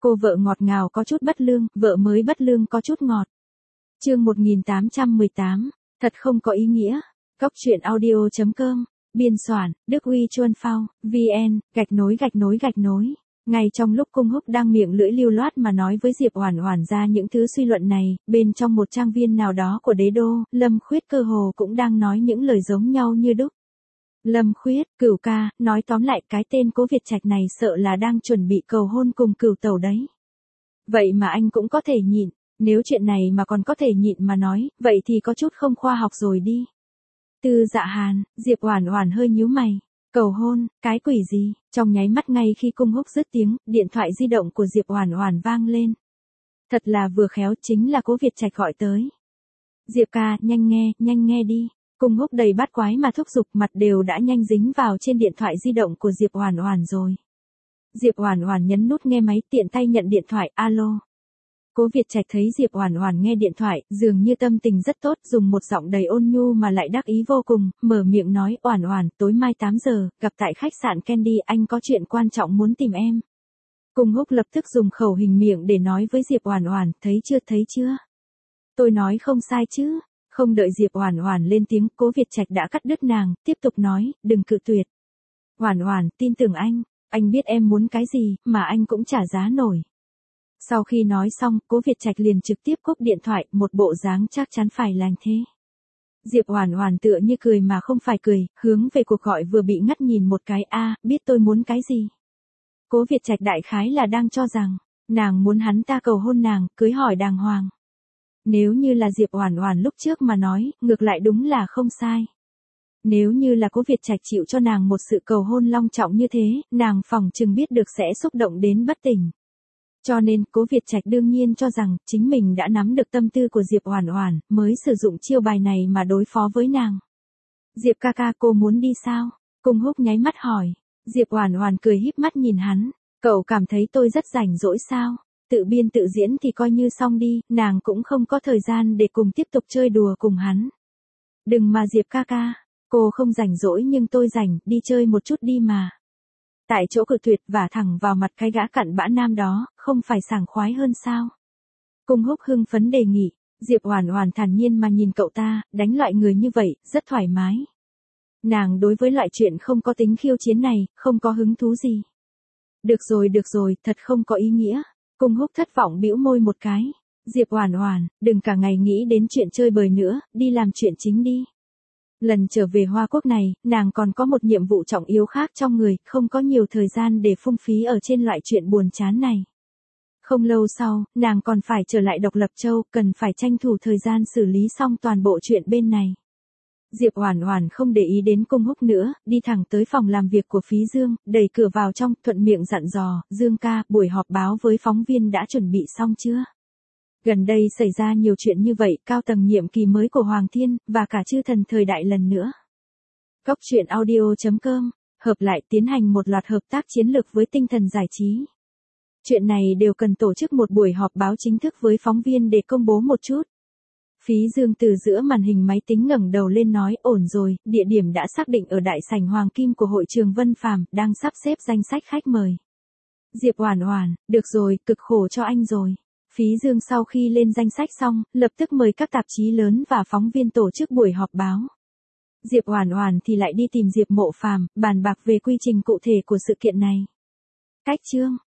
Cô vợ ngọt ngào có chút bất lương, vợ mới bất lương có chút ngọt. Chương 1818, thật không có ý nghĩa. Cóc truyện audio.com, biên soạn, Đức Huy Chuân Phao, VN, _. Ngay trong lúc Cung Húc đang miệng lưỡi lưu loát mà nói với Diệp Oản Oản ra những thứ suy luận này, bên trong một trang viên nào đó của đế đô, Lâm Khuyết cơ hồ cũng đang nói những lời giống nhau như đúc. Lâm Khuyết, Cửu ca, nói tóm lại cái tên Cố Việt Trạch này sợ là đang chuẩn bị cầu hôn cùng Cửu tẩu đấy. Vậy mà anh cũng có thể nhịn, nếu chuyện này mà còn có thể nhịn mà nói, vậy thì có chút không khoa học rồi đi. Tư Dạ Hàn, Diệp Oản Oản hơi nhíu mày. Cầu hôn, cái quỷ gì? Trong nháy mắt ngay khi Cung Húc dứt tiếng, điện thoại di động của Diệp Oản Oản vang lên. Thật là vừa khéo, chính là Cố Việt Trạch gọi tới. Diệp ca, nhanh nghe đi. Cung Húc đầy bát quái mà thúc giục, mặt đều đã nhanh dính vào trên điện thoại di động của Diệp Oản Oản rồi. Diệp Oản Oản nhấn nút nghe máy, tiện tay nhận điện thoại, alo. Cố Việt Trạch thấy Diệp Oản Oản nghe điện thoại, dường như tâm tình rất tốt, dùng một giọng đầy ôn nhu mà lại đắc ý vô cùng, mở miệng nói, Oản Oản, tối mai 8 giờ, gặp tại khách sạn Candy, anh có chuyện quan trọng muốn tìm em. Cung Húc lập tức dùng khẩu hình miệng để nói với Diệp Oản Oản, thấy chưa? Tôi nói không sai chứ? Không đợi Diệp Oản Oản lên tiếng, Cố Việt Trạch đã cắt đứt nàng, tiếp tục nói, đừng cự tuyệt. Oản Oản, tin tưởng anh biết em muốn cái gì, mà anh cũng trả giá nổi. Sau khi nói xong, Cố Việt Trạch liền trực tiếp cúp điện thoại, một bộ dáng chắc chắn phải lành thế. Diệp Oản Oản tựa như cười mà không phải cười, hướng về cuộc gọi vừa bị ngắt nhìn một cái, biết tôi muốn cái gì. Cố Việt Trạch đại khái là đang cho rằng, nàng muốn hắn ta cầu hôn nàng, cưới hỏi đàng hoàng. Nếu như là Diệp Oản Oản lúc trước mà nói, ngược lại đúng là không sai. Nếu như là Cố Việt Trạch chịu cho nàng một sự cầu hôn long trọng như thế, nàng phỏng chừng biết được sẽ xúc động đến bất tỉnh. Cho nên, Cố Việt Trạch đương nhiên cho rằng, chính mình đã nắm được tâm tư của Diệp Oản Oản, mới sử dụng chiêu bài này mà đối phó với nàng. Diệp ca ca, cô muốn đi sao? Cung Húc nháy mắt hỏi. Diệp Oản Oản cười híp mắt nhìn hắn, cậu cảm thấy tôi rất rảnh rỗi sao? Tự biên tự diễn thì coi như xong đi, nàng cũng không có thời gian để cùng tiếp tục chơi đùa cùng hắn. Đừng mà Diệp ca ca, cô không rảnh rỗi nhưng tôi rảnh, đi chơi một chút đi mà. Tại chỗ cự tuyệt và thẳng vào mặt cái gã cặn bã nam đó, không phải sảng khoái hơn sao? Cung Húc hưng phấn đề nghị, Diệp Oản Oản thản nhiên mà nhìn cậu ta, đánh loại người như vậy, rất thoải mái. Nàng đối với loại chuyện không có tính khiêu chiến này, không có hứng thú gì. Được rồi, thật không có ý nghĩa. Cung Húc thất vọng bĩu môi một cái. Diệp Oản Oản, đừng cả ngày nghĩ đến chuyện chơi bời nữa, đi làm chuyện chính đi. Lần trở về Hoa Quốc này, nàng còn có một nhiệm vụ trọng yếu khác trong người, không có nhiều thời gian để phung phí ở trên loại chuyện buồn chán này. Không lâu sau, nàng còn phải trở lại Độc Lập Châu, cần phải tranh thủ thời gian xử lý xong toàn bộ chuyện bên này. Diệp Oản Oản không để ý đến Cung Húc nữa, đi thẳng tới phòng làm việc của Phí Dương, đẩy cửa vào trong, thuận miệng dặn dò, Dương ca, buổi họp báo với phóng viên đã chuẩn bị xong chưa? Gần đây xảy ra nhiều chuyện như vậy, cao tầng nhiệm kỳ mới của Hoàng Thiên, và cả chư thần thời đại lần nữa. Cóc truyện audio.com, hợp lại tiến hành một loạt hợp tác chiến lược với Tinh Thần Giải trí. Chuyện này đều cần tổ chức một buổi họp báo chính thức với phóng viên để công bố một chút. Phí Dương từ giữa màn hình máy tính ngẩng đầu lên nói, ổn rồi, địa điểm đã xác định ở đại sảnh Hoàng Kim của hội trường Vân Phàm, đang sắp xếp danh sách khách mời. Diệp Oản Oản, được rồi, cực khổ cho anh rồi. Phí Dương sau khi lên danh sách xong, lập tức mời các tạp chí lớn và phóng viên tổ chức buổi họp báo. Diệp Oản Oản thì lại đi tìm Diệp Mộ Phàm, bàn bạc về quy trình cụ thể của sự kiện này. Cách chương